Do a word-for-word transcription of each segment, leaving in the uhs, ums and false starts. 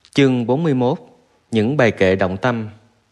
Chương bốn mươi mốt. Những bài kệ động tâm.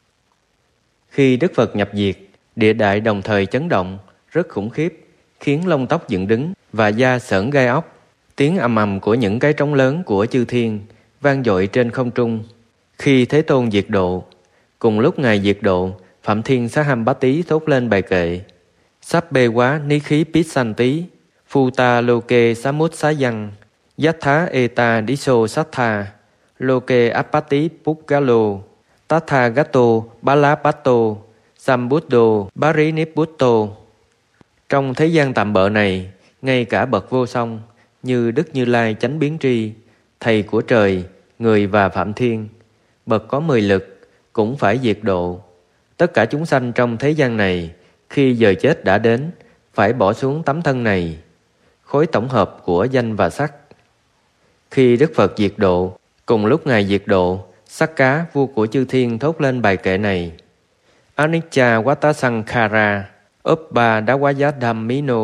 Khi Đức Phật nhập diệt, địa đại đồng thời chấn động, rất khủng khiếp, khiến lông tóc dựng đứng và da sởn gai ốc. Tiếng ầm ầm của những cái trống lớn của chư thiên vang dội trên không trung. Khi Thế Tôn diệt độ, cùng lúc Ngài diệt độ, Phạm Thiên Xá Hăm Bá Tý thốt lên bài kệ: Sắp bê quá ní khí pít sanh tí, phu ta lô kê xá mút xá văn, yát thá ê ta đi sô sát tha, lô kê áp bá tí púc gá lô, tát tha gá tô bá lá bát tô, sam bút đô bá rí nếp bút tô. Trong thế gian tạm bợ này, ngay cả bậc vô song như Đức Như Lai chánh biến tri, thầy của trời, người và Phạm Thiên, bậc có mười lực, cũng phải diệt độ. Tất cả chúng sanh trong thế gian này, khi giờ chết đã đến, phải bỏ xuống tấm thân này, khối tổng hợp của danh và sắc. Khi Đức Phật diệt độ, cùng lúc Ngài diệt độ, Sắc Cá, vua của chư thiên thốt lên bài kệ này: Anicca Vata Sankhara, Uppa Dawaya Dhammino,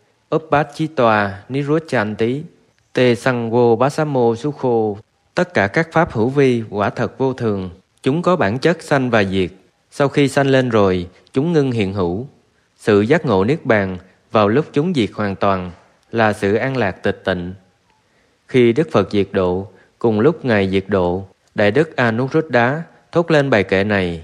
Uppachitwa Nirucchanti, Te Sangho Basamo Sukho. Tất cả các pháp hữu vi quả thật vô thường, chúng có bản chất sanh và diệt. Sau khi sanh lên rồi, chúng ngưng hiện hữu. Sự giác ngộ niết bàn vào lúc chúng diệt hoàn toàn là sự an lạc tịch tịnh. Khi Đức Phật diệt độ, cùng lúc Ngài diệt độ, Đại Đức Anuruddha thốt lên bài kệ này: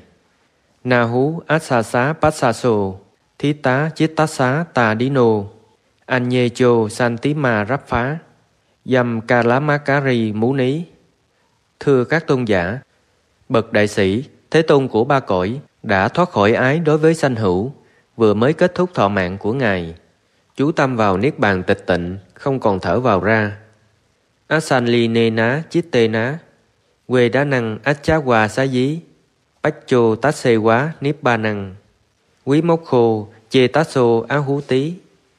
Nahu Asasa Passaso, Thita Chittasa Tadino, Anyecho Santima Rapha, Yam Kalamakari Muni. Thưa các tôn giả, bậc đại sĩ, Thế Tôn của ba cõi đã thoát khỏi ái đối với sanh hữu, vừa mới kết thúc thọ mạng của Ngài, chú tâm vào niết bàn tịch tịnh, không còn thở vào ra. Asanlinena Chittena, Quê đá năng Achchawa Xá Dí, Pacho Tasse Quá Niếp Ba Năng, Quý Mốc Khô Chê Tasso Á Hú Tí.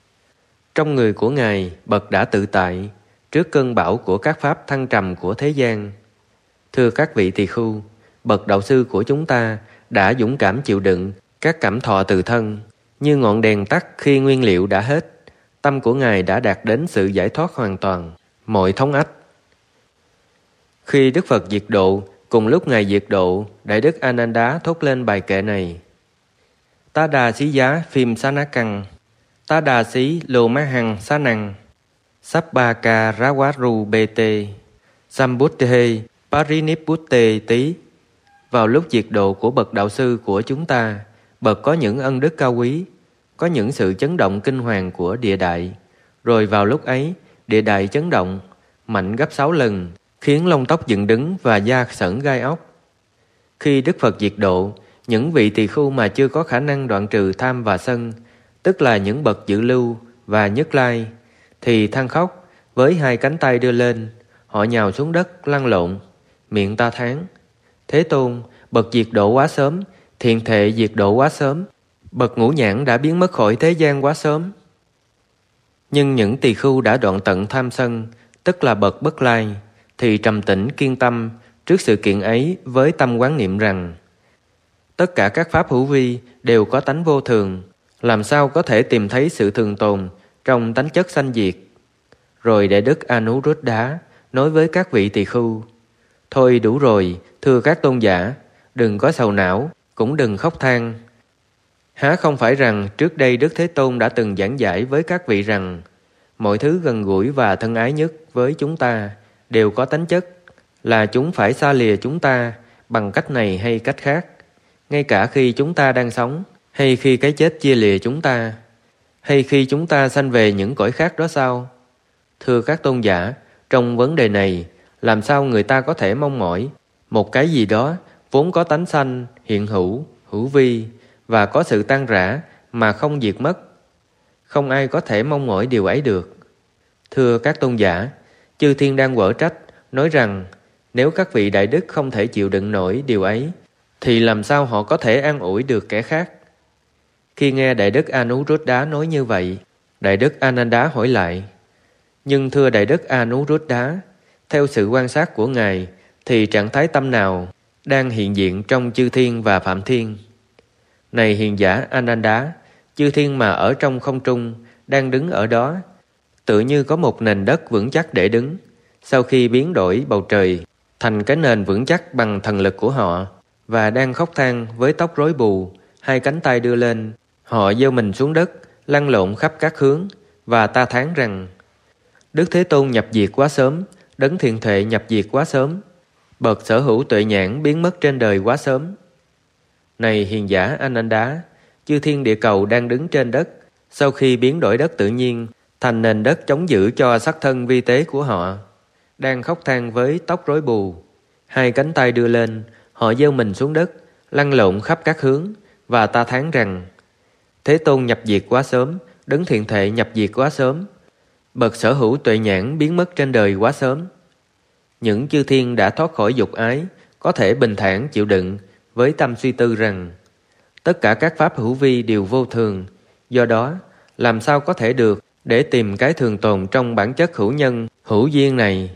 Trong người của Ngài, bậc đã tự tại trước cơn bão của các pháp thăng trầm của thế gian. Thưa các vị tỳ khưu, bậc đạo sư của chúng ta đã dũng cảm chịu đựng các cảm thọ từ thân, như ngọn đèn tắt khi nguyên liệu đã hết. Tâm của Ngài đã đạt đến sự giải thoát hoàn toàn, mọi thống ách. Khi Đức Phật diệt độ, cùng lúc Ngài diệt độ, Đại Đức Ananda thốt lên bài kệ này: Tá đà xí giá phim xá ná căng, tá đà xí lô má hằng xá năng, sắp ba ca rá quá ru bê tê, sam bút tê parinip bút tê tí. Vào lúc diệt độ của bậc đạo sư của chúng ta, bậc có những ân đức cao quý, có những sự chấn động kinh hoàng của địa đại. Rồi vào lúc ấy, địa đại chấn động mạnh gấp sáu lần, khiến lông tóc dựng đứng và da sởn gai ốc. Khi Đức Phật diệt độ, những vị tỳ khưu mà chưa có khả năng đoạn trừ tham và sân, tức là những bậc dự lưu và nhất lai, thì than khóc với hai cánh tay đưa lên. Họ nhào xuống đất lăn lộn, miệng ta thán: Thế Tôn, bậc diệt độ quá sớm, thiện thệ diệt độ quá sớm, bậc ngũ nhãn đã biến mất khỏi thế gian quá sớm. Nhưng những tỳ khưu đã đoạn tận tham sân, tức là bậc bất lai, thì trầm tĩnh kiên tâm trước sự kiện ấy với tâm quán niệm rằng tất cả các pháp hữu vi đều có tánh vô thường, làm sao có thể tìm thấy sự thường tồn trong tánh chất sanh diệt. Rồi Đại Đức Anuruddha nói với các vị tỳ khưu: Thôi đủ rồi, thưa các tôn giả, đừng có sầu não, cũng đừng khóc than. Há không phải rằng trước đây Đức Thế Tôn đã từng giảng giải với các vị rằng mọi thứ gần gũi và thân ái nhất với chúng ta đều có tánh chất là chúng phải xa lìa chúng ta bằng cách này hay cách khác, ngay cả khi chúng ta đang sống, hay khi cái chết chia lìa chúng ta, hay khi chúng ta sanh về những cõi khác đó sao? Thưa các tôn giả, trong vấn đề này, làm sao người ta có thể mong mỏi một cái gì đó vốn có tánh sanh, hiện hữu, hữu vi và có sự tan rã mà không diệt mất? Không ai có thể mong mỏi điều ấy được. Thưa các tôn giả, chư thiên đang quở trách, nói rằng nếu các vị đại đức không thể chịu đựng nổi điều ấy, thì làm sao họ có thể an ủi được kẻ khác? Khi nghe Đại Đức Anuruddha nói như vậy, Đại Đức Ananda hỏi lại: Nhưng thưa Đại Đức Anuruddha, theo sự quan sát của Ngài, thì trạng thái tâm nào đang hiện diện trong chư thiên và Phạm Thiên? Này hiền giả Ananda, chư thiên mà ở trong không trung đang đứng ở đó, tự như có một nền đất vững chắc để đứng. Sau khi biến đổi bầu trời, thành cái nền vững chắc bằng thần lực của họ, và đang khóc than với tóc rối bù, hai cánh tay đưa lên, họ gieo mình xuống đất, lăn lộn khắp các hướng, và ta thán rằng: Đức Thế Tôn nhập diệt quá sớm, Đấng Thiện Tuệ nhập diệt quá sớm, bậc sở hữu tuệ nhãn biến mất trên đời quá sớm. Này hiền giả Ananda, chư thiên địa cầu đang đứng trên đất, sau khi biến đổi đất tự nhiên thành nền đất chống giữ cho sắc thân vi tế của họ, đang khóc than với tóc rối bù, hai cánh tay đưa lên, họ gieo mình xuống đất, lăn lộn khắp các hướng, và ta thán rằng: Thế Tôn nhập diệt quá sớm, Đấng Thiện Tuệ nhập diệt quá sớm, bậc sở hữu tuệ nhãn biến mất trên đời quá sớm. Những chư thiên đã thoát khỏi dục ái có thể bình thản chịu đựng với tâm suy tư rằng tất cả các pháp hữu vi đều vô thường, do đó làm sao có thể được để tìm cái thường tồn trong bản chất hữu nhân, hữu duyên này.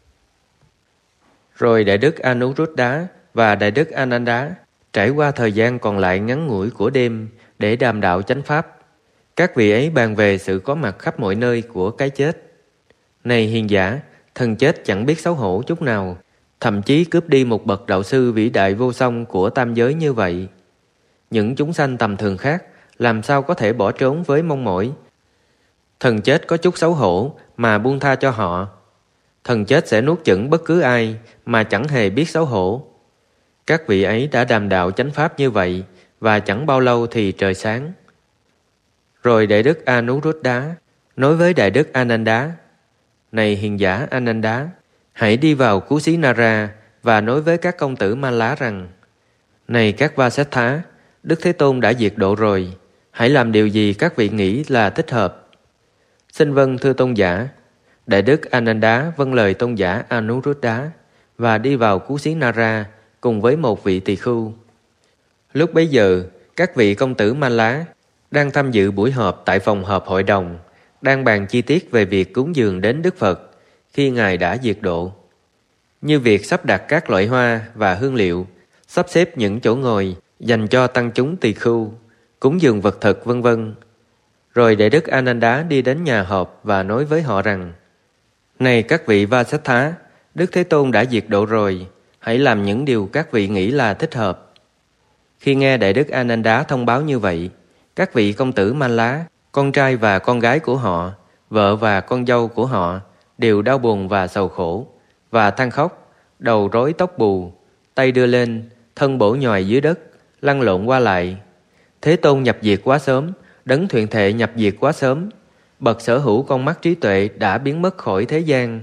Rồi Đại Đức Anuruddha và Đại Đức Ananda trải qua thời gian còn lại ngắn ngủi của đêm để đàm đạo chánh pháp. Các vị ấy bàn về sự có mặt khắp mọi nơi của cái chết. Này hiền giả, thần chết chẳng biết xấu hổ chút nào, thậm chí cướp đi một bậc đạo sư vĩ đại vô song của tam giới như vậy. Những chúng sanh tầm thường khác làm sao có thể bỏ trốn với mong mỏi. Thần chết có chút xấu hổ mà buông tha cho họ. Thần chết sẽ nuốt chửng bất cứ ai mà chẳng hề biết xấu hổ. Các vị ấy đã đàm đạo chánh pháp như vậy, và chẳng bao lâu thì trời sáng. Rồi Đại Đức Anuruddha nói với Đại Đức Ananda: Này hiền giả Ananda, hãy đi vào Kusinara và nói với các công tử Ma Lá rằng: Này các Vasettha, Đức Thế Tôn đã diệt độ rồi, hãy làm điều gì các vị nghĩ là thích hợp. Xin vâng thưa tôn giả. Đại Đức Ananda vâng lời tôn giả Anuruddha và đi vào Kusinara cùng với một vị tỳ khưu. Lúc bấy giờ, các vị công tử Ma Lá đang tham dự buổi họp tại phòng họp hội đồng, đang bàn chi tiết về việc cúng dường đến Đức Phật khi Ngài đã diệt độ, như việc sắp đặt các loại hoa và hương liệu, sắp xếp những chỗ ngồi dành cho tăng chúng tỳ khưu, cúng dường vật thực vân vân. Rồi Đại Đức Ananda đi đến nhà họp và nói với họ rằng: Này các vị Vasettha, Đức Thế Tôn đã diệt độ rồi, hãy làm những điều các vị nghĩ là thích hợp. Khi nghe Đại Đức Ananda thông báo như vậy, các vị công tử Ma Lá, con trai và con gái của họ, vợ và con dâu của họ đều đau buồn và sầu khổ, và than khóc, đầu rối tóc bù, tay đưa lên, thân bổ nhòi dưới đất, lăn lộn qua lại. Thế Tôn nhập diệt quá sớm, Đấng Thiện Tuệ nhập diệt quá sớm, bậc sở hữu con mắt trí tuệ đã biến mất khỏi thế gian.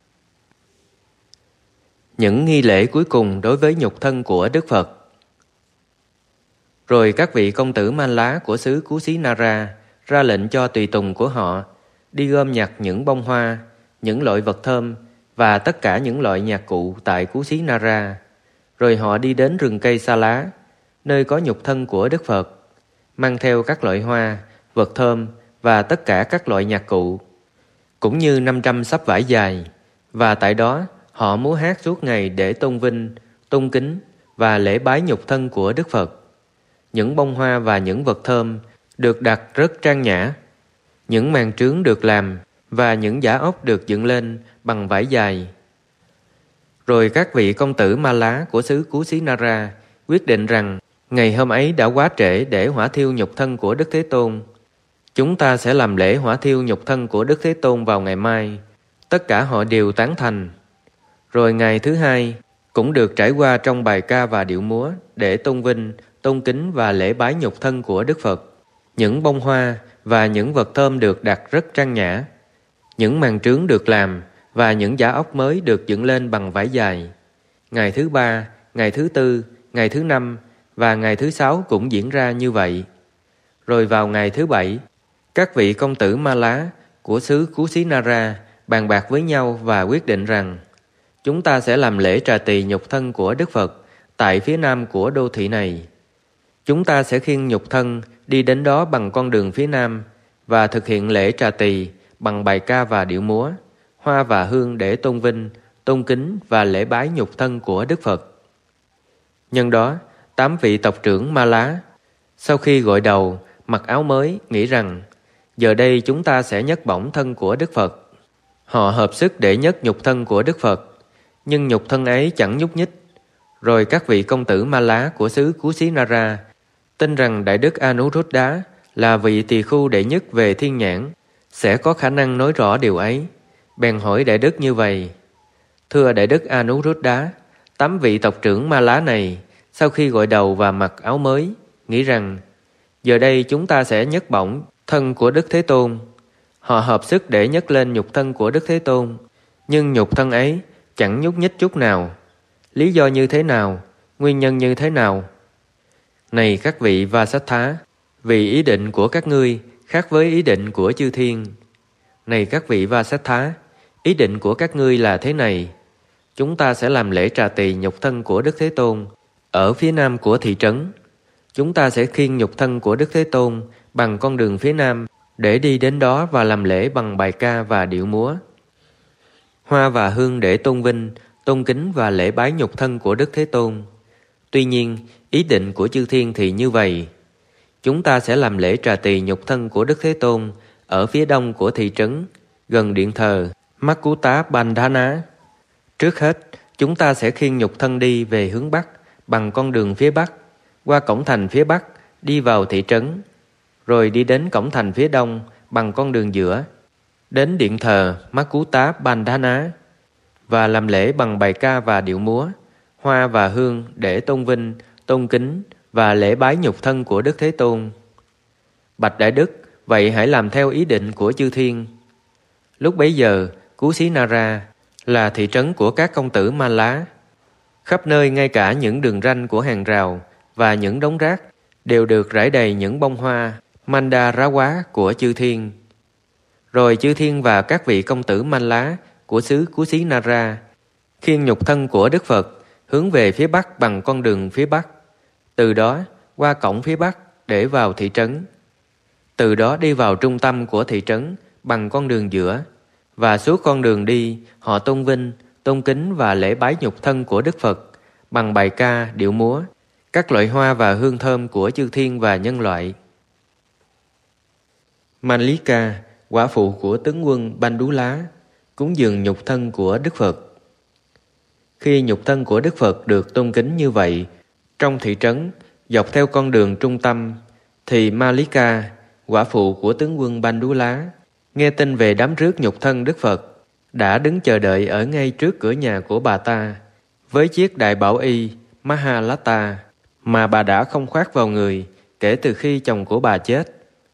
Những nghi lễ cuối cùng đối với nhục thân của Đức Phật. Rồi các vị công tử Ma Lá của xứ Kusinara ra lệnh cho tùy tùng của họ đi gom nhặt những bông hoa, những loại vật thơm và tất cả những loại nhạc cụ tại Kusinara. Rồi họ đi đến rừng cây Sa Lá, nơi có nhục thân của Đức Phật, mang theo các loại hoa, vật thơm và tất cả các loại nhạc cụ, cũng như năm trăm sắp vải dài. Và tại đó họ múa hát suốt ngày để tôn vinh, tôn kính và lễ bái nhục thân của Đức Phật. Những bông hoa và những vật thơm được đặt rất trang nhã. Những màn trướng được làm và những giả ốc được dựng lên bằng vải dài. Rồi các vị công tử Ma Lá của xứ Kusinara quyết định rằng ngày hôm ấy đã quá trễ để hỏa thiêu nhục thân của Đức Thế Tôn. Chúng ta sẽ làm lễ hỏa thiêu nhục thân của Đức Thế Tôn vào ngày mai. Tất cả họ đều tán thành. Rồi ngày thứ hai cũng được trải qua trong bài ca và điệu múa để tôn vinh, tôn kính và lễ bái nhục thân của Đức Phật. Những bông hoa và những vật thơm được đặt rất trang nhã. Những màn trướng được làm và những giả ốc mới được dựng lên bằng vải dài. Ngày thứ ba, ngày thứ tư, ngày thứ năm và ngày thứ sáu cũng diễn ra như vậy. Rồi vào ngày thứ bảy, các vị công tử Ma Lá của xứ Kusinara bàn bạc với nhau và quyết định rằng chúng ta sẽ làm lễ trà tỳ nhục thân của Đức Phật tại phía nam của đô thị này. Chúng ta sẽ khiêng nhục thân đi đến đó bằng con đường phía nam và thực hiện lễ trà tỳ bằng bài ca và điệu múa, hoa và hương để tôn vinh, tôn kính và lễ bái nhục thân của Đức Phật. Nhân đó, tám vị tộc trưởng Ma Lá, sau khi gội đầu, mặc áo mới, nghĩ rằng giờ đây chúng ta sẽ nhấc bổng thân của Đức Phật. Họ hợp sức để nhấc nhục thân của Đức Phật. nhưng nhục thân ấy chẳng nhúc nhích. Rồi các vị công tử Ma Lá của xứ Kusinara tin rằng Đại Đức Anuruddha là vị tỳ khưu đệ nhất về thiên nhãn, sẽ có khả năng nói rõ điều ấy. Bèn hỏi Đại Đức như vậy: Thưa Đại Đức Anuruddha, tám vị tộc trưởng Ma Lá này sau khi gội đầu và mặc áo mới, nghĩ rằng giờ đây chúng ta sẽ nhấc bổng thân của Đức Thế Tôn. Họ hợp sức để nhấc lên nhục thân của Đức Thế Tôn, nhưng nhục thân ấy chẳng nhúc nhích chút nào. Lý do như thế nào? Nguyên nhân như thế nào? Này các vị Vasattha, vì ý định của các ngươi khác với ý định của chư thiên. Này các vị Vasattha, ý định của các ngươi là thế này: chúng ta sẽ làm lễ trà tỳ nhục thân của Đức Thế Tôn ở phía nam của thị trấn. Chúng ta sẽ khiêng nhục thân của Đức Thế Tôn bằng con đường phía nam để đi đến đó và làm lễ bằng bài ca và điệu múa. Hoa và hương để tôn vinh, tôn kính và lễ bái nhục thân của Đức Thế Tôn. Tuy nhiên, ý định của chư thiên thì như vậy: chúng ta sẽ làm lễ trà tỳ nhục thân của Đức Thế Tôn ở phía đông của thị trấn, gần điện thờ Makkuta Bandhana. Trước hết, chúng ta sẽ khiêng nhục thân đi về hướng bắc bằng con đường phía bắc, qua cổng thành phía bắc, đi vào thị trấn, rồi đi đến cổng thành phía đông bằng con đường giữa, đến điện thờ Makkuta Bandhana, và làm lễ bằng bài ca và điệu múa, hoa và hương để tôn vinh, tôn kính và lễ bái nhục thân của Đức Thế Tôn. Bạch Đại Đức, vậy hãy làm theo ý định của chư thiên. Lúc bấy giờ, Kusinara là thị trấn của các công tử Ma Lá. Khắp nơi, ngay cả những đường ranh của hàng rào và những đống rác, đều được rải đầy những bông hoa Mandarawa của chư thiên. Rồi chư thiên và các vị công tử Ma Lá của xứ Kusinara khiêng nhục thân của Đức Phật hướng về phía bắc bằng con đường phía bắc, từ đó qua cổng phía bắc để vào thị trấn, từ đó đi vào trung tâm của thị trấn bằng con đường giữa, và suốt con đường đi họ tôn vinh, tôn kính và lễ bái nhục thân của Đức Phật bằng bài ca, điệu múa, các loại hoa và hương thơm của chư thiên và nhân loại. Mallika, quả phụ của tướng quân Bandula, cúng dường nhục thân của Đức Phật. Khi nhục thân của Đức Phật được tôn kính như vậy trong thị trấn dọc theo con đường trung tâm, thì Mallika, quả phụ của tướng quân Bandula, nghe tin về đám rước nhục thân Đức Phật, đã đứng chờ đợi ở ngay trước cửa nhà của bà ta với chiếc đại bảo y Mahalata mà bà đã không khoác vào người kể từ khi chồng của bà chết.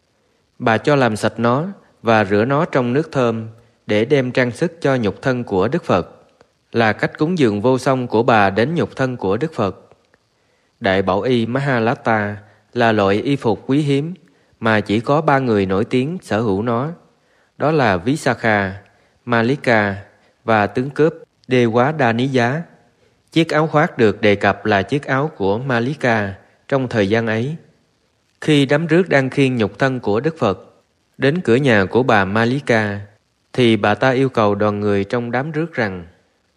Bà cho làm sạch nó và rửa nó trong nước thơm để đem trang sức cho nhục thân của Đức Phật, là cách cúng dường vô song của bà đến nhục thân của Đức Phật. Đại bảo y Mahalata là loại y phục quý hiếm mà chỉ có ba người nổi tiếng sở hữu nó. Đó là Visakha, Mallika và tướng cướp Dewadaniya. Chiếc áo khoác được đề cập là chiếc áo của Mallika trong thời gian ấy. Khi đám rước đang khiêng nhục thân của Đức Phật đến cửa nhà của bà Mallika, thì bà ta yêu cầu đoàn người trong đám rước rằng: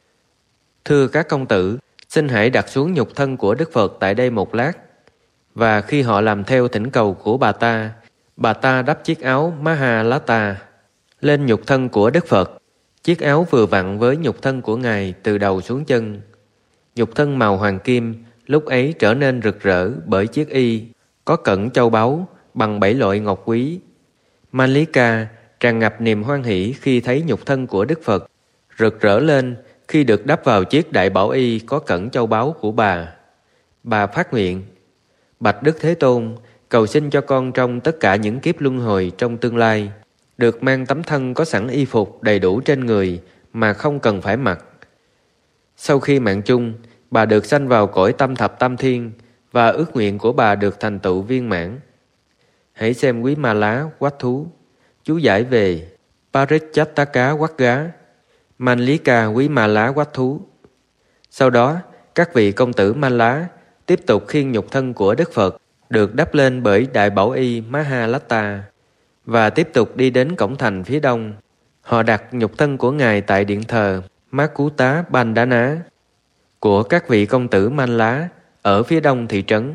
Thưa các công tử, xin hãy đặt xuống nhục thân của Đức Phật tại đây một lát. Và khi họ làm theo thỉnh cầu của bà ta, bà ta đắp chiếc áo Mahalata lên nhục thân của Đức Phật. Chiếc áo vừa vặn với nhục thân của Ngài từ đầu xuống chân. Nhục thân màu hoàng kim lúc ấy trở nên rực rỡ bởi chiếc y có cẩn châu báu bằng bảy loại ngọc quý. Mallika tràn ngập niềm hoan hỷ khi thấy nhục thân của Đức Phật rực rỡ lên khi được đắp vào chiếc đại bảo y có cẩn châu báu của bà. Bà phát nguyện: Bạch Đức Thế Tôn, cầu xin cho con trong tất cả những kiếp luân hồi trong tương lai được mang tấm thân có sẵn y phục đầy đủ trên người mà không cần phải mặc. Sau khi mạng chung, bà được sanh vào cõi tâm thập tam thiên và ước nguyện của bà được thành tựu viên mãn. Hãy xem Quý Ma Lá Quách Thú, chú giải về Parichattaka Quagga, Mallika Quý Ma Lá Quách Thú. Sau đó, các vị công tử Ma Lá tiếp tục khiêng nhục thân của Đức Phật được đắp lên bởi đại bảo y Mahalata và tiếp tục đi đến cổng thành phía đông. Họ đặt nhục thân của Ngài tại điện thờ Makkuta Bandhana của các vị công tử Man Lá ở phía đông thị trấn.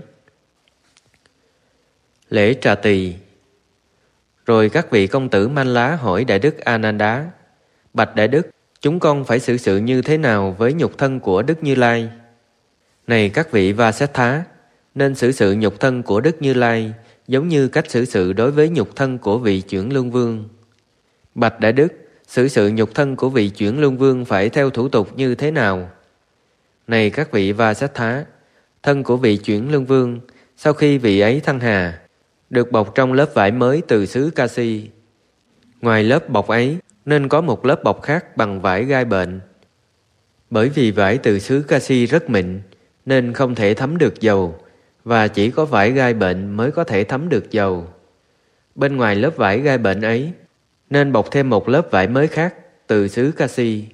Lễ trà tỳ. Rồi các vị công tử Man Lá hỏi Đại Đức Ananda: Bạch Đại Đức, Chúng con phải xử sự như thế nào với nhục thân của Đức Như Lai? Này các vị Va-sét-thá, nên xử sự nhục thân của Đức Như Lai giống như cách xử sự đối với nhục thân của vị Chuyển Luân Vương. Bạch Đại Đức, xử sự nhục thân của vị Chuyển Luân Vương phải theo thủ tục như thế nào? Này các vị Va-sét-thá, thân của vị Chuyển Luân Vương, sau khi vị ấy thăng hà, được bọc trong lớp vải mới từ xứ Ca-si. Ngoài lớp bọc ấy, nên có một lớp bọc khác bằng vải gai bệnh. Bởi vì vải từ xứ Ca-si rất mịn, nên không thể thấm được dầu, và chỉ có vải gai bệnh mới có thể thấm được dầu. Bên ngoài lớp vải gai bệnh ấy, nên bọc thêm một lớp vải mới khác từ xứ Ca-si.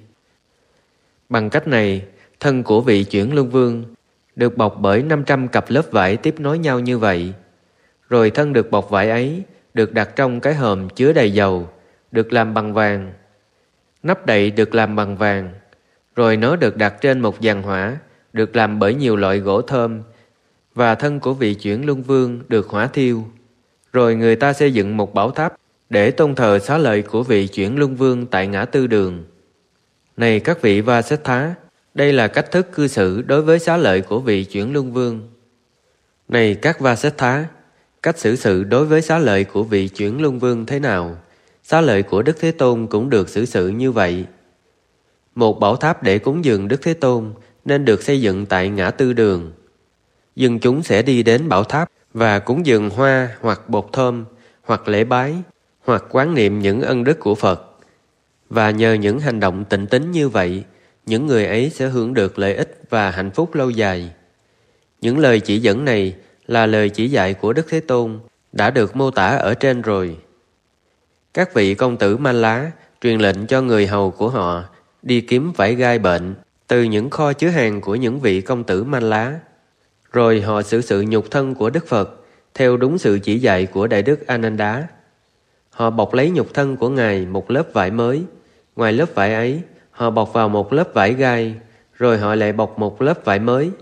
Bằng cách này, thân của vị Chuyển Luân Vương được bọc bởi năm trăm cặp lớp vải tiếp nối nhau như vậy. Rồi thân được bọc vải ấy được đặt trong cái hòm chứa đầy dầu, được làm bằng vàng. Nắp đậy được làm bằng vàng. Rồi nó được đặt trên một giàn hỏa, được làm bởi nhiều loại gỗ thơm, và thân của vị Chuyển Luân Vương được hỏa thiêu. Rồi người ta xây dựng một bảo tháp để tôn thờ xá lợi của vị Chuyển Luân Vương tại ngã tư đường. Này các vị Va-sét-thá, đây là cách thức cư xử đối với xá lợi của vị Chuyển Luân Vương. Này các Va-sét-thá, cách xử sự đối với xá lợi của vị Chuyển Luân Vương thế nào? Xá lợi của Đức Thế Tôn cũng được xử sự như vậy. Một bảo tháp để cúng dường Đức Thế Tôn nên được xây dựng tại ngã tư đường. Dân chúng sẽ đi đến bảo tháp và cúng dường hoa hoặc bột thơm, hoặc lễ bái, hoặc quán niệm những ân đức của Phật. Và nhờ những hành động tịnh tín như vậy, những người ấy sẽ hưởng được lợi ích và hạnh phúc lâu dài. Những lời chỉ dẫn này là lời chỉ dạy của Đức Thế Tôn đã được mô tả ở trên rồi. Các vị công tử Man Lá truyền lệnh cho người hầu của họ đi kiếm vải gai bệnh từ những kho chứa hàng của những vị công tử Man Lá. Rồi họ xử sự nhục thân của Đức Phật theo đúng sự chỉ dạy của Đại Đức A-nan-đá. Họ bọc lấy nhục thân của Ngài một lớp vải mới. Ngoài lớp vải ấy, họ bọc vào một lớp vải gai, rồi họ lại bọc một lớp vải mới.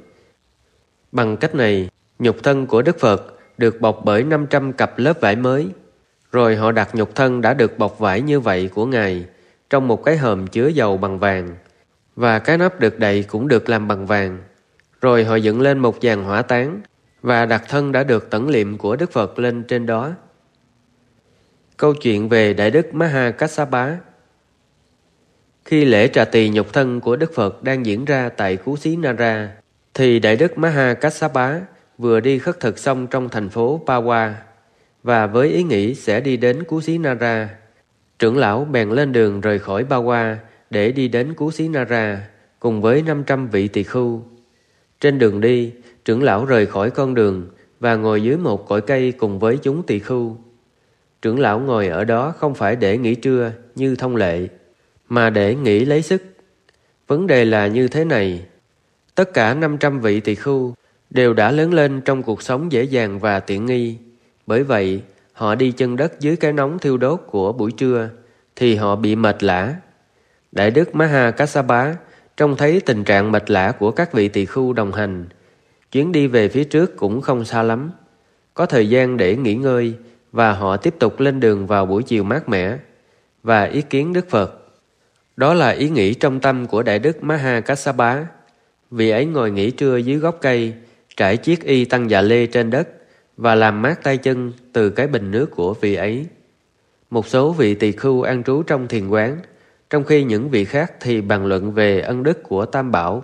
Bằng cách này, nhục thân của Đức Phật được bọc bởi năm trăm cặp lớp vải mới. Rồi họ đặt nhục thân đã được bọc vải như vậy của Ngài trong một cái hòm chứa dầu bằng vàng, và cái nắp được đậy cũng được làm bằng vàng. Rồi họ dựng lên một giàn hỏa táng và đặt thân đã được tẩn liệm của Đức Phật lên trên đó. Câu chuyện về Đại Đức Ma-ha-kassapa. Khi lễ trà tỳ nhục thân của Đức Phật đang diễn ra tại Cú Xí Na-ra, thì Đại Đức Ma-ha-kassapa vừa đi khất thực xong trong thành phố Pa-wa, và với ý nghĩ sẽ đi đến Cú Xí Na-ra, trưởng lão bèn lên đường rời khỏi Pa-wa để đi đến Cú Xí Na-ra cùng với năm trăm vị tỳ khưu. Trên đường đi, trưởng lão rời khỏi con đường và ngồi dưới một cội cây cùng với chúng tỳ khưu. Trưởng lão ngồi ở đó không phải để nghỉ trưa như thông lệ, mà để nghỉ lấy sức. Vấn đề là như thế này: tất cả năm trăm vị tỳ khưu đều đã lớn lên trong cuộc sống dễ dàng và tiện nghi. Bởi vậy, họ đi chân đất dưới cái nóng thiêu đốt của buổi trưa, thì họ bị mệt lả. Đại Đức Ma-ha-kassapa trông thấy tình trạng mệt lả của các vị tỳ khưu đồng hành. Chuyến đi về phía trước cũng không xa lắm, có thời gian để nghỉ ngơi, và họ tiếp tục lên đường vào buổi chiều mát mẻ và ý kiến Đức Phật. Đó là ý nghĩ trong tâm của Đại Đức Ma-ha-kassapa. Vị ấy ngồi nghỉ trưa dưới gốc cây, trải chiếc y tăng dạ lê trên đất và làm mát tay chân từ cái bình nước của vị ấy. Một số vị tỳ khưu an trú trong thiền quán, trong khi những vị khác thì bàn luận về ân đức của Tam Bảo.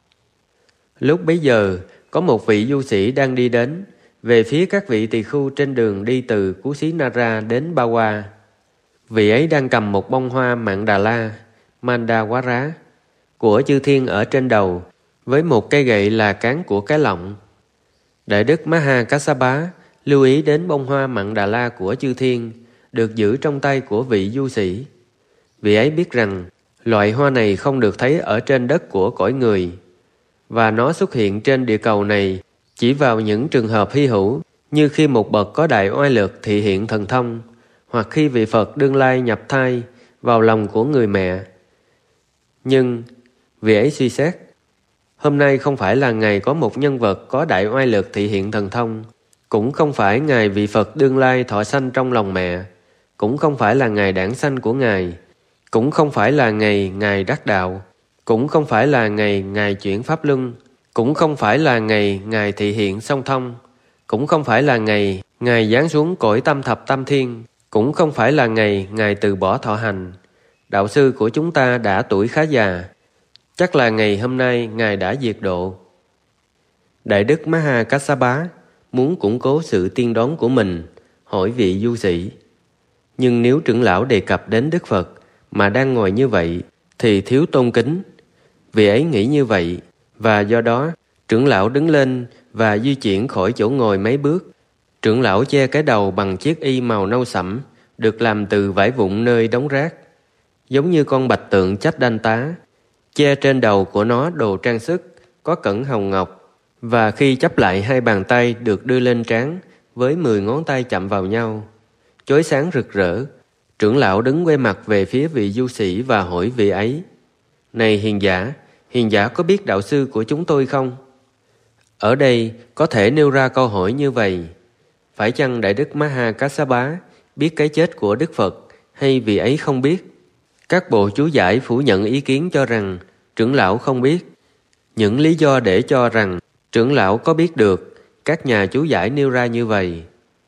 Lúc bấy giờ, có một vị du sĩ đang đi đến, về phía các vị tỳ khưu trên đường đi từ Cú Xí Na-ra đến Pa-wa. Vị ấy đang cầm một bông hoa Mạn Đà La, Mandawara, của chư thiên ở trên đầu, với một cây gậy là cán của cái lọng. Đại Đức Ma-ha-kassapa lưu ý đến bông hoa Mạn Đà La của chư thiên được giữ trong tay của vị du sĩ. Vị ấy biết rằng loại hoa này không được thấy ở trên đất của cõi người, và nó xuất hiện trên địa cầu này chỉ vào những trường hợp hy hữu, như khi một bậc có đại oai lực thị hiện thần thông, hoặc khi vị Phật đương lai nhập thai vào lòng của người mẹ. Nhưng vị ấy suy xét, hôm nay không phải là ngày có một nhân vật có đại oai lực thị hiện thần thông, cũng không phải ngày vị Phật đương lai thọ sanh trong lòng mẹ, cũng không phải là ngày đản sanh của Ngài, cũng không phải là ngày Ngài đắc đạo, cũng không phải là ngày Ngài chuyển pháp luân, cũng không phải là ngày Ngài thị hiện song thông, cũng không phải là ngày Ngài giáng xuống cõi tam thập tam thiên, cũng không phải là ngày Ngài từ bỏ thọ hành. Đạo sư của chúng ta đã tuổi khá già, chắc là ngày hôm nay Ngài đã diệt độ. Đại đức Maha Kassapa muốn củng cố sự tiên đoán của mình, hỏi vị du sĩ. Nhưng nếu trưởng lão đề cập đến Đức Phật mà đang ngồi như vậy thì thiếu tôn kính. Vị ấy nghĩ như vậy, và do đó trưởng lão đứng lên và di chuyển khỏi chỗ ngồi mấy bước. Trưởng lão che cái đầu bằng chiếc y màu nâu sẫm được làm từ vải vụn nơi đống rác, giống như con bạch tượng chách đanh tá. Che trên đầu của nó đồ trang sức có cẩn hồng ngọc, và khi chắp lại hai bàn tay được đưa lên trán với mười ngón tay chạm vào nhau, chói sáng rực rỡ. Trưởng lão đứng quay mặt về phía vị du sĩ và hỏi vị ấy: Này hiền giả, hiền giả có biết đạo sư của chúng tôi không? Ở đây có thể nêu ra câu hỏi như vậy: phải chăng Đại đức Maha Kassapa biết cái chết của Đức Phật, hay vị ấy không biết? Các bộ chú giải phủ nhận ý kiến cho rằng trưởng lão không biết. Những lý do để cho rằng trưởng lão có biết được, các nhà chú giải nêu ra như vậy: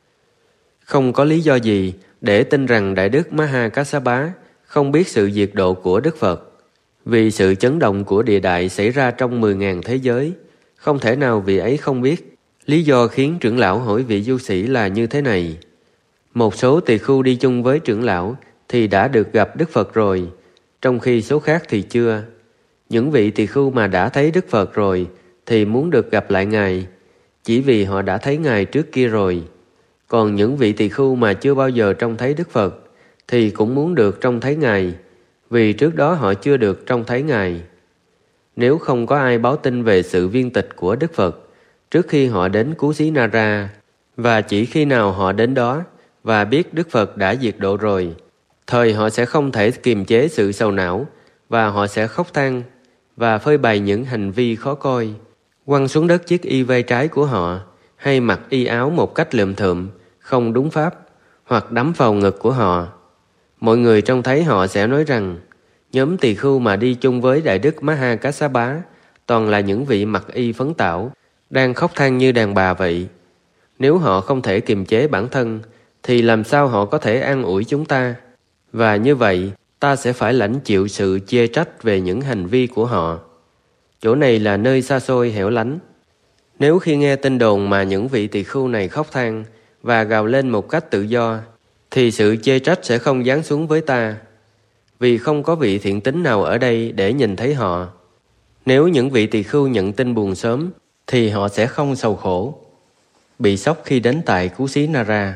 không có lý do gì để tin rằng Đại đức Maha Kassapa không biết sự diệt độ của Đức Phật. Vì sự chấn động của địa đại xảy ra trong mười ngàn thế giới, không thể nào vị ấy không biết. Lý do khiến trưởng lão hỏi vị du sĩ là như thế này: một số tỳ khưu đi chung với trưởng lão thì đã được gặp Đức Phật rồi, trong khi số khác thì chưa. Những vị tỳ khưu mà đã thấy Đức Phật rồi thì muốn được gặp lại Ngài, chỉ vì họ đã thấy Ngài trước kia rồi. Còn những vị tỳ khưu mà chưa bao giờ trông thấy Đức Phật thì cũng muốn được trông thấy Ngài, vì trước đó họ chưa được trông thấy Ngài. Nếu không có ai báo tin về sự viên tịch của Đức Phật trước khi họ đến Kusinara, và chỉ khi nào họ đến đó và biết Đức Phật đã diệt độ rồi, thời họ sẽ không thể kiềm chế sự sầu não, và họ sẽ khóc than và phơi bày những hành vi khó coi, quăng xuống đất chiếc y vai trái của họ, hay mặc y áo một cách lượm thượm, không đúng pháp, hoặc đắm vào ngực của họ. Mọi người trông thấy họ sẽ nói rằng nhóm tỳ khưu mà đi chung với Đại đức Maha Kassapa toàn là những vị mặc y phấn tảo, đang khóc than như đàn bà vậy. Nếu họ không thể kiềm chế bản thân thì làm sao họ có thể an ủi chúng ta? Và như vậy ta sẽ phải lãnh chịu sự chê trách về những hành vi của họ. Chỗ này là nơi xa xôi hẻo lánh. Nếu khi nghe tin đồn mà những vị tỳ khưu này khóc than và gào lên một cách tự do, thì sự chê trách sẽ không giáng xuống với ta, vì không có vị thiện tín nào ở đây để nhìn thấy họ. Nếu những vị tỳ khưu nhận tin buồn sớm thì họ sẽ không sầu khổ, bị sốc khi đến tại Kusinara.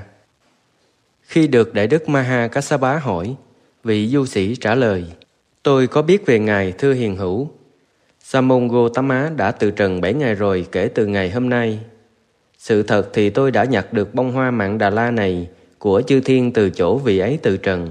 Khi được Đại đức Maha Kassapa hỏi, vị du sĩ trả lời: Tôi có biết về Ngài, thưa hiền hữu. Sa môn Gotama đã từ trần bảy ngày rồi kể từ ngày hôm nay. Sự thật thì tôi đã nhặt được bông hoa Mạn Đà La này của chư thiên từ chỗ vị ấy từ trần.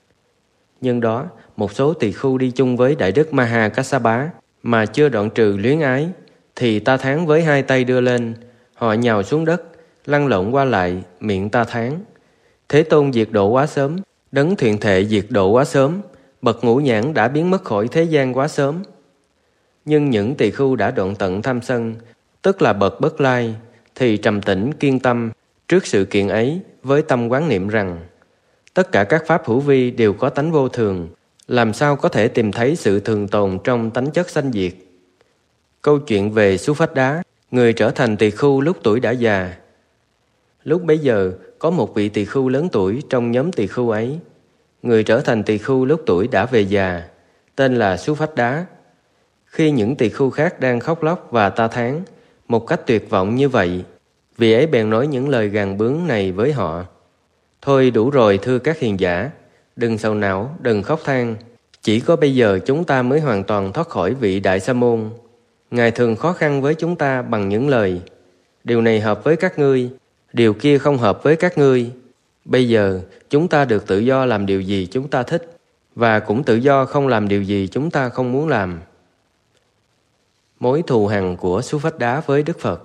Nhưng đó, một số tỳ khưu đi chung với Đại đức Maha Kassapa mà chưa đoạn trừ luyến ái, thì ta thán với hai tay đưa lên, họ nhào xuống đất, lăn lộn qua lại, miệng ta thán: Thế Tôn diệt độ quá sớm, đấng thuyện thệ diệt độ quá sớm, bậc ngũ nhãn đã biến mất khỏi thế gian quá sớm. Nhưng những tỳ khưu đã đoạn tận tham sân, tức là bậc bất lai, thì trầm tĩnh kiên tâm trước sự kiện ấy với tâm quán niệm rằng tất cả các pháp hữu vi đều có tánh vô thường, làm sao có thể tìm thấy sự thường tồn trong tánh chất sanh diệt. Câu chuyện về Sú Phách Đá, người trở thành tỳ khưu lúc tuổi đã già. Lúc bấy giờ có một vị tỳ khưu lớn tuổi trong nhóm tỳ khưu ấy. Người trở thành tỳ khưu lúc tuổi đã về già, tên là Sú Phách Đá. Khi những tỳ khưu khác đang khóc lóc và ta thán một cách tuyệt vọng như vậy, vị ấy bèn nói những lời gàn bướng này với họ: Thôi đủ rồi thưa các hiền giả, đừng sầu não, đừng khóc than. Chỉ có bây giờ chúng ta mới hoàn toàn thoát khỏi vị Đại Sa môn. Ngài thường khó khăn với chúng ta bằng những lời: Điều này hợp với các ngươi, điều kia không hợp với các ngươi. Bây giờ chúng ta được tự do làm điều gì chúng ta thích, và cũng tự do không làm điều gì chúng ta không muốn làm. Mối thù hằn của Sú Phách Đá với Đức Phật.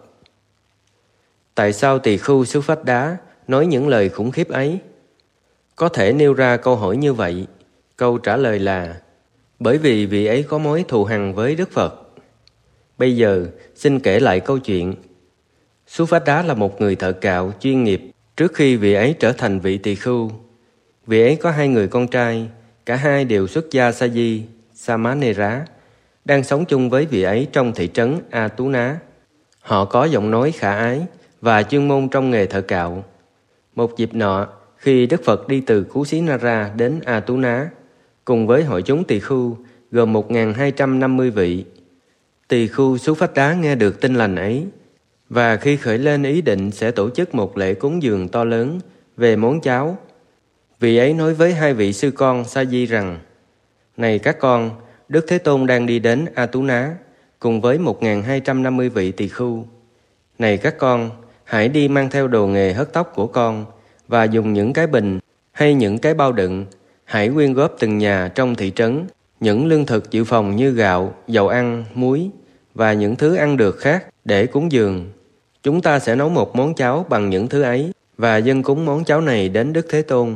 Tại sao tỳ khưu Sú Phách Đá nói những lời khủng khiếp ấy? Có thể nêu ra câu hỏi như vậy. Câu trả lời là bởi vì vị ấy có mối thù hằn với Đức Phật. Bây giờ xin kể lại câu chuyện. Suphadá là một người thợ cạo chuyên nghiệp trước khi vị ấy trở thành vị tỳ khưu. Vị ấy có hai người con trai, cả hai đều xuất gia sa di, Samanera, đang sống chung với vị ấy trong thị trấn Atuna. Họ có giọng nói khả ái và chuyên môn trong nghề thợ cạo. Một dịp nọ, khi Đức Phật đi từ Kusinara đến Atuna, cùng với hội chúng tỳ khưu gồm một nghìn hai trăm năm mươi vị, tỳ khưu Suphadá nghe được tin lành ấy, và khi khởi lên ý định sẽ tổ chức một lễ cúng dường to lớn về món cháo, vị ấy nói với hai vị sư con sa di rằng: này các con, Đức Thế Tôn đang đi đến Atuna cùng với một nghìn hai trăm năm mươi vị tỳ khưu. Này các con, hãy đi mang theo đồ nghề hớt tóc của con và dùng những cái bình hay những cái bao đựng. Hãy quyên góp từng nhà trong thị trấn những lương thực dự phòng như gạo, dầu ăn, muối và những thứ ăn được khác để cúng dường. Chúng ta sẽ nấu một món cháo bằng những thứ ấy và dâng cúng món cháo này đến Đức Thế Tôn.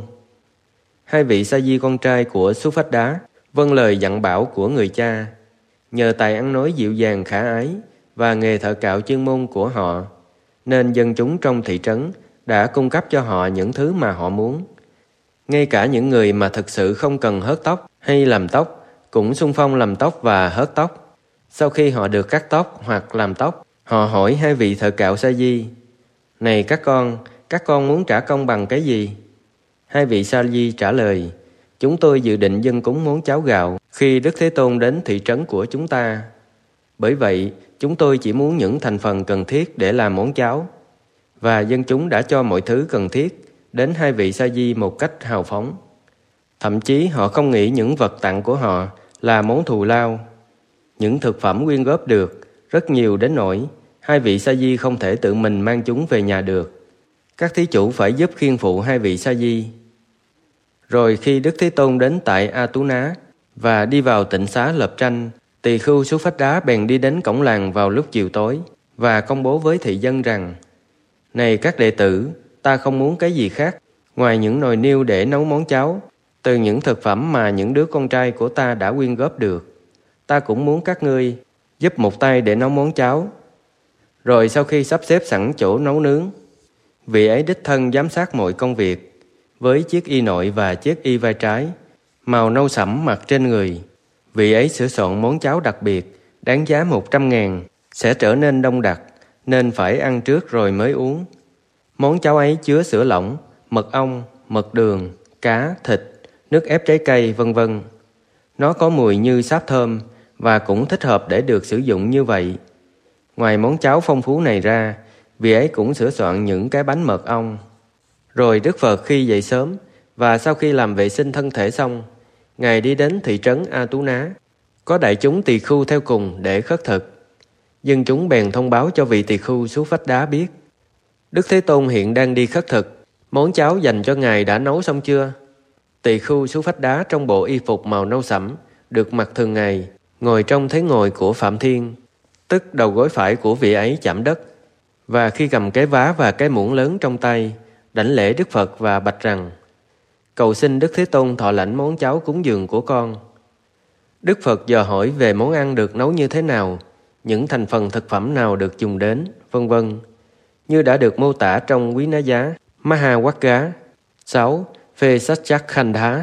Hai vị sa di con trai của Suphadá vâng lời dặn bảo của người cha. Nhờ tài ăn nói dịu dàng khả ái và nghề thợ cạo chuyên môn của họ, nên dân chúng trong thị trấn đã cung cấp cho họ những thứ mà họ muốn. Ngay cả những người mà thực sự không cần hớt tóc hay làm tóc cũng xung phong làm tóc và hớt tóc. Sau khi họ được cắt tóc hoặc làm tóc, họ hỏi hai vị thợ cạo sa di: này các con, các con muốn trả công bằng cái gì? Hai vị sa di trả lời: chúng tôi dự định dâng cúng món cháo gạo khi Đức Thế Tôn đến thị trấn của chúng ta. Bởi vậy, chúng tôi chỉ muốn những thành phần cần thiết để làm món cháo. Và dân chúng đã cho mọi thứ cần thiết đến hai vị sa di một cách hào phóng. Thậm chí họ không nghĩ những vật tặng của họ là món thù lao. Những thực phẩm quyên góp được rất nhiều đến nỗi hai vị sa di không thể tự mình mang chúng về nhà được. Các thí chủ phải giúp khiêng phụ hai vị sa di. Rồi khi Đức Thế Tôn đến tại Atuna và đi vào tịnh xá Lập Tranh, tỳ khưu Suphadá bèn đi đến cổng làng vào lúc chiều tối và công bố với thị dân rằng: này các đệ tử, ta không muốn cái gì khác ngoài những nồi niêu để nấu món cháo từ những thực phẩm mà những đứa con trai của ta đã quyên góp được. Ta cũng muốn các ngươi giúp một tay để nấu món cháo. Rồi sau khi sắp xếp sẵn chỗ nấu nướng, vị ấy đích thân giám sát mọi công việc với chiếc y nội và chiếc y vai trái màu nâu sẫm mặc trên người. Vị ấy sửa soạn món cháo đặc biệt đáng giá một trăm ngàn sẽ trở nên đông đặc, nên phải ăn trước rồi mới uống. Món cháo ấy chứa sữa lỏng, mật ong, mật đường, cá, thịt, nước ép trái cây, vân vân. Nó có mùi như sáp thơm và cũng thích hợp để được sử dụng như vậy. Ngoài món cháo phong phú này ra, vị ấy cũng sửa soạn những cái bánh mật ong. Rồi Đức Phật khi dậy sớm và sau khi làm vệ sinh thân thể xong, Ngài đi đến thị trấn Atuna. Có đại chúng tỳ khưu theo cùng để khất thực. Dân chúng bèn thông báo cho vị tỳ khưu Suphadá biết: Đức Thế Tôn hiện đang đi khất thực. Món cháo dành cho Ngài đã nấu xong chưa? Tỳ khưu Suphadá trong bộ y phục màu nâu sẫm được mặc thường ngày, ngồi trong thế ngồi của Phạm Thiên, tức đầu gối phải của vị ấy chạm đất, và khi cầm cái vá và cái muỗng lớn trong tay, đảnh lễ Đức Phật và bạch rằng: cầu xin Đức Thế Tôn thọ lãnh món cháo cúng dường của con. Đức Phật dò hỏi về món ăn được nấu như thế nào, những thành phần thực phẩm nào được dùng đến, vân vân, như đã được mô tả trong Quý Ná Giá Mahawagga sáu Phê Sách Chắc Khanh Đá.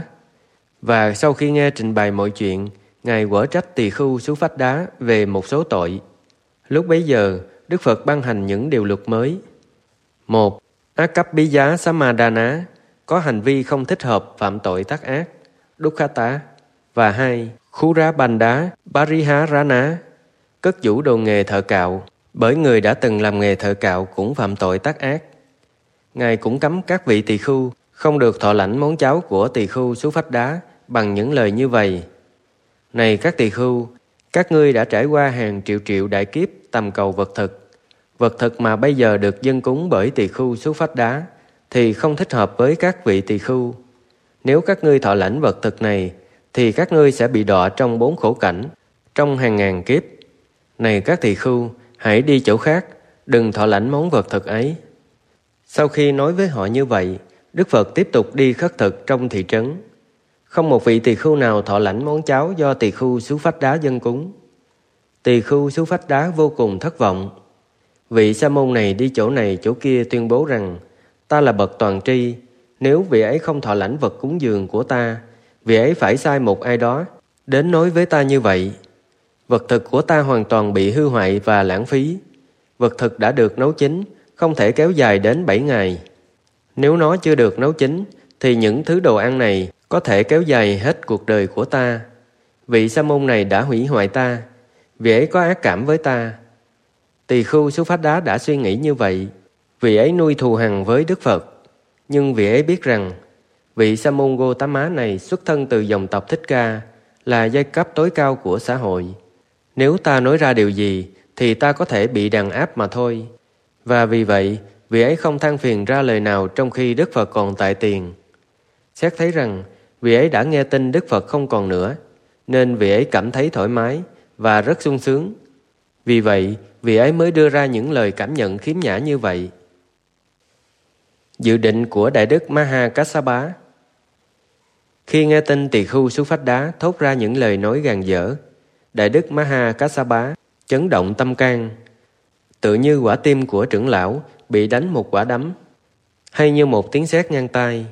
Và sau khi nghe trình bày mọi chuyện, Ngài quở trách tỳ khưu Suphadá về một số tội. Lúc bấy giờ, Đức Phật ban hành những điều luật mới. Một. Akappija Samadana, có hành vi không thích hợp phạm tội tác ác, Dukkata. Và hai. Khurabandha Pariharana, cất giữ đồ nghề thợ cạo, bởi người đã từng làm nghề thợ cạo cũng phạm tội tác ác. Ngài cũng cấm các vị tỳ khưu không được thọ lãnh món cháo của tỳ khưu Suphadá bằng những lời như vậy: này các tỳ khưu, các ngươi đã trải qua hàng triệu triệu đại kiếp tầm cầu vật thực. Vật thực mà bây giờ được dâng cúng bởi tỳ khưu Suphadá thì không thích hợp với các vị tỳ khưu. Nếu các ngươi thọ lãnh vật thực này thì các ngươi sẽ bị đọa trong bốn khổ cảnh trong hàng ngàn kiếp. Này các tỳ khưu, hãy đi chỗ khác, đừng thọ lãnh món vật thực ấy. Sau khi nói với họ như vậy, Đức Phật tiếp tục đi khất thực trong thị trấn. Không một vị tỳ khưu nào thọ lãnh món cháo do tỳ khưu Xú Phách Đá dâng cúng. Tỳ khưu Xú Phách Đá vô cùng thất vọng. Vị sa môn này đi chỗ này chỗ kia tuyên bố rằng: ta là bậc toàn tri, nếu vị ấy không thọ lãnh vật cúng dường của ta, vị ấy phải sai một ai đó đến nói với ta như vậy. Vật thực của ta hoàn toàn bị hư hoại và lãng phí. Vật thực đã được nấu chín, không thể kéo dài đến bảy ngày. Nếu nó chưa được nấu chín, thì những thứ đồ ăn này có thể kéo dài hết cuộc đời của ta. Vị sa môn này đã hủy hoại ta, vị ấy có ác cảm với ta. Tỳ khưu Xú Phách Đá đã suy nghĩ như vậy. Vị ấy nuôi thù hằn với Đức Phật. Nhưng vị ấy biết rằng vị sa môn Gotama này xuất thân từ dòng tộc Thích Ca, là giai cấp tối cao của xã hội. Nếu ta nói ra điều gì thì ta có thể bị đàn áp mà thôi. Và vì vậy, vị ấy không than phiền ra lời nào trong khi Đức Phật còn tại tiền. Xét thấy rằng vị ấy đã nghe tin Đức Phật không còn nữa, nên vị ấy cảm thấy thoải mái và rất sung sướng. Vì vậy, vị ấy mới đưa ra những lời cảm nhận khiếm nhã như vậy. Dự định của Đại Đức Maha Kassapa. Khi nghe tin tỳ khưu Xú Phách Đá thốt ra những lời nói gàn dở, Đại Đức Maha Kassapa chấn động tâm can, tự như quả tim của trưởng lão bị đánh một quả đấm, hay như một tiếng sét ngang tai.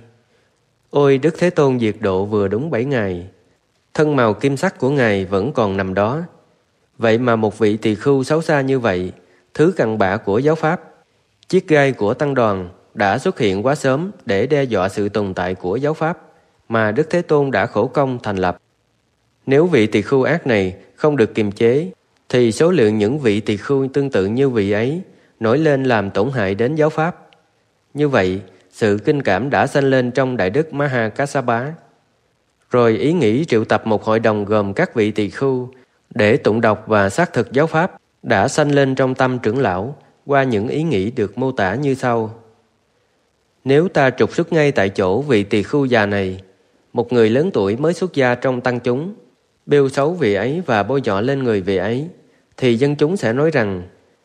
Ôi Đức Thế Tôn diệt độ vừa đúng bảy ngày, thân màu kim sắc của Ngài vẫn còn nằm đó. Vậy mà một vị tỳ khưu xấu xa như vậy, thứ cặn bã của giáo pháp, chiếc gai của tăng đoàn, đã xuất hiện quá sớm để đe dọa sự tồn tại của giáo pháp mà Đức Thế Tôn đã khổ công thành lập. Nếu vị tỳ khưu ác này không được kiềm chế, thì số lượng những vị tỳ khưu tương tự như vị ấy nổi lên làm tổn hại đến giáo pháp. Như vậy, sự kinh cảm đã sanh lên trong Đại Đức Maha Kassapa. Rồi ý nghĩ triệu tập một hội đồng gồm các vị tỳ khưu để tụng đọc và xác thực giáo pháp đã sanh lên trong tâm trưởng lão qua những ý nghĩ được mô tả như sau. Nếu ta trục xuất ngay tại chỗ vị tỳ khưu già này, một người lớn tuổi mới xuất gia trong tăng chúng, bêu xấu vị ấy và bôi nhọ lên người vị ấy, thì dân chúng sẽ nói rằng: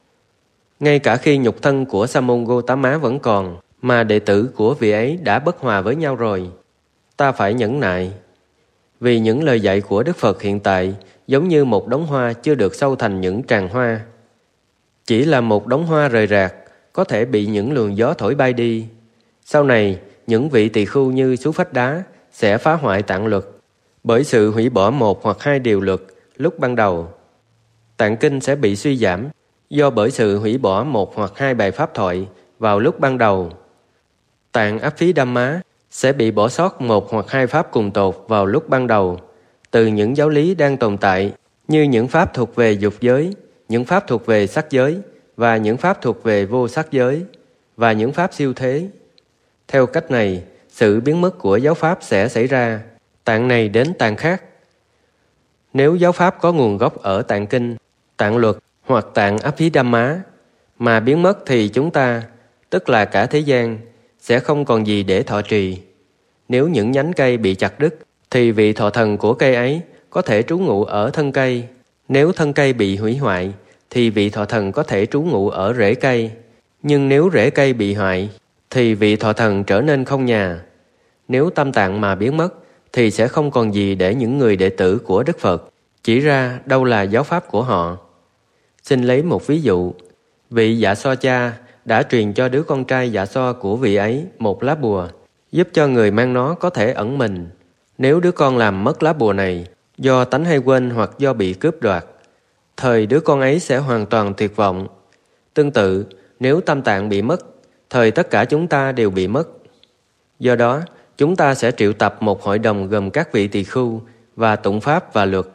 ngay cả khi nhục thân của Sa môn Gotama vẫn còn, mà đệ tử của vị ấy đã bất hòa với nhau rồi. Ta phải nhẫn nại. Vì những lời dạy của Đức Phật hiện tại giống như một đống hoa chưa được xâu thành những tràng hoa. Chỉ là một đống hoa rời rạc, có thể bị những luồng gió thổi bay đi. Sau này, những vị tỳ khưu như Xú Phách Đá sẽ phá hoại tạng luật bởi sự hủy bỏ một hoặc hai điều luật lúc ban đầu. Tạng kinh sẽ bị suy giảm do bởi sự hủy bỏ một hoặc hai bài pháp thoại vào lúc ban đầu. Tạng áp phí Dhamma sẽ bị bỏ sót một hoặc hai pháp cùng tột vào lúc ban đầu từ những giáo lý đang tồn tại, như những pháp thuộc về dục giới, những pháp thuộc về sắc giới và những pháp thuộc về vô sắc giới và những pháp siêu thế. Theo cách này, sự biến mất của giáo pháp sẽ xảy ra, tạng này đến tạng khác. Nếu giáo pháp có nguồn gốc ở tạng kinh, tạng luật hoặc tạng Abhidhamma mà biến mất thì chúng ta, tức là cả thế gian, sẽ không còn gì để thọ trì. Nếu những nhánh cây bị chặt đứt, thì vị thọ thần của cây ấy có thể trú ngụ ở thân cây. Nếu thân cây bị hủy hoại, thì vị thọ thần có thể trú ngụ ở rễ cây. Nhưng nếu rễ cây bị hoại, thì vị thọ thần trở nên không nhà. Nếu tâm tạng mà biến mất, thì sẽ không còn gì để những người đệ tử của Đức Phật chỉ ra đâu là giáo pháp của họ. Xin lấy một ví dụ. Vị Dạ So Cha đã truyền cho đứa con trai Dạ So của vị ấy một lá bùa, giúp cho người mang nó có thể ẩn mình. Nếu đứa con làm mất lá bùa này do tánh hay quên hoặc do bị cướp đoạt, thời đứa con ấy sẽ hoàn toàn tuyệt vọng. Tương tự, nếu tâm tạng bị mất, thời tất cả chúng ta đều bị mất. Do đó, chúng ta sẽ triệu tập một hội đồng gồm các vị tỳ khưu và tụng pháp và luật.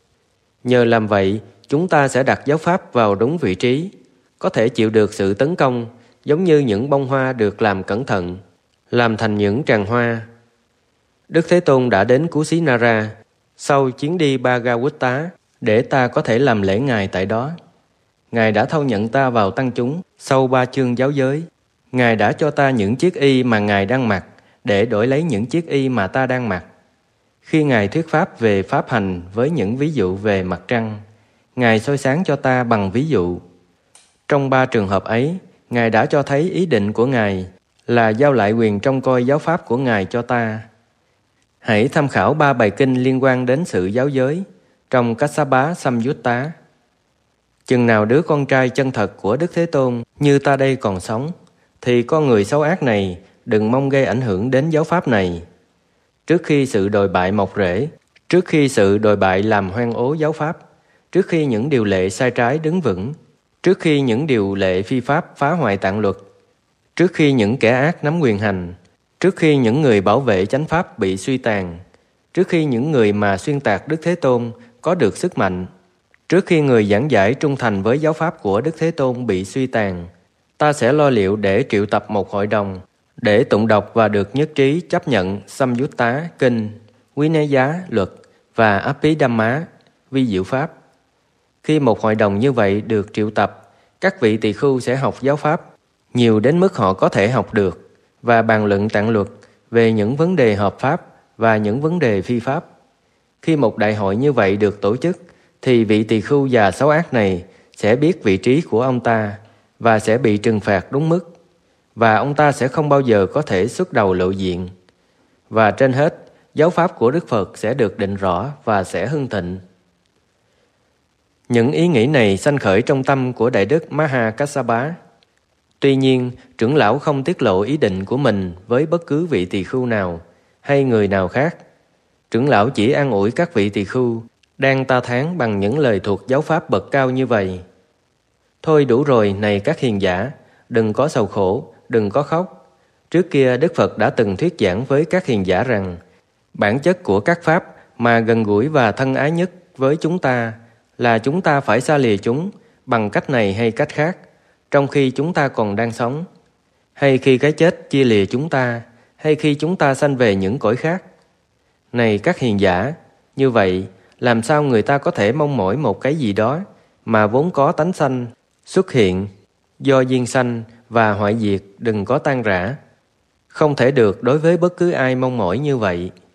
Nhờ làm vậy, chúng ta sẽ đặt giáo pháp vào đúng vị trí, có thể chịu được sự tấn công, giống như những bông hoa được làm cẩn thận, làm thành những tràng hoa. Đức Thế Tôn đã đến Kusinara sau chuyến đi Bhagavata để ta có thể làm lễ Ngài tại đó. Ngài đã thâu nhận ta vào tăng chúng sau ba chương giáo giới. Ngài đã cho ta những chiếc y mà Ngài đang mặc để đổi lấy những chiếc y mà ta đang mặc. Khi Ngài thuyết pháp về pháp hành với những ví dụ về mặt trăng, Ngài soi sáng cho ta bằng ví dụ. Trong ba trường hợp ấy, Ngài đã cho thấy ý định của Ngài là giao lại quyền trông coi giáo pháp của Ngài cho ta. Hãy tham khảo ba bài kinh liên quan đến sự giáo giới trong Kassapa Samyutta. Chừng nào đứa con trai chân thật của Đức Thế Tôn như ta đây còn sống, thì con người xấu ác này đừng mong gây ảnh hưởng đến giáo pháp này. Trước khi sự đồi bại mọc rễ, trước khi sự đồi bại làm hoang ố giáo pháp, trước khi những điều lệ sai trái đứng vững, trước khi những điều lệ phi pháp phá hoại tạng luật, trước khi những kẻ ác nắm quyền hành, trước khi những người bảo vệ chánh pháp bị suy tàn, trước khi những người mà xuyên tạc Đức Thế Tôn có được sức mạnh, trước khi người giảng giải trung thành với giáo pháp của Đức Thế Tôn bị suy tàn, ta sẽ lo liệu để triệu tập một hội đồng để tụng đọc và được nhất trí chấp nhận Samyutta kinh, Vinaya luật và Abhidhamma vi diệu pháp. Khi một hội đồng như vậy được triệu tập, các vị tỳ khưu sẽ học giáo pháp nhiều đến mức họ có thể học được và bàn luận tạng luật về những vấn đề hợp pháp và những vấn đề phi pháp. Khi một đại hội như vậy được tổ chức, thì vị tỳ khưu già xấu ác này sẽ biết vị trí của ông ta và sẽ bị trừng phạt đúng mức, và ông ta sẽ không bao giờ có thể xuất đầu lộ diện. Và trên hết, giáo pháp của Đức Phật sẽ được định rõ và sẽ hưng thịnh. Những ý nghĩ này sanh khởi trong tâm của Đại Đức Maha Kassapa. Tuy nhiên, trưởng lão không tiết lộ ý định của mình với bất cứ vị tỳ khưu nào hay người nào khác. Trưởng lão chỉ an ủi các vị tỳ khưu đang ta thán bằng những lời thuộc giáo pháp bậc cao như vậy. Thôi đủ rồi này các hiền giả, đừng có sầu khổ, đừng có khóc. Trước kia Đức Phật đã từng thuyết giảng với các hiền giả rằng bản chất của các pháp mà gần gũi và thân ái nhất với chúng ta là chúng ta phải xa lìa chúng bằng cách này hay cách khác, trong khi chúng ta còn đang sống, hay khi cái chết chia lìa chúng ta, hay khi chúng ta sanh về những cõi khác. Này các hiền giả, như vậy làm sao người ta có thể mong mỏi một cái gì đó mà vốn có tánh sanh xuất hiện do duyên sanh và hoại diệt đừng có tan rã? Không thể được đối với bất cứ ai mong mỏi như vậy.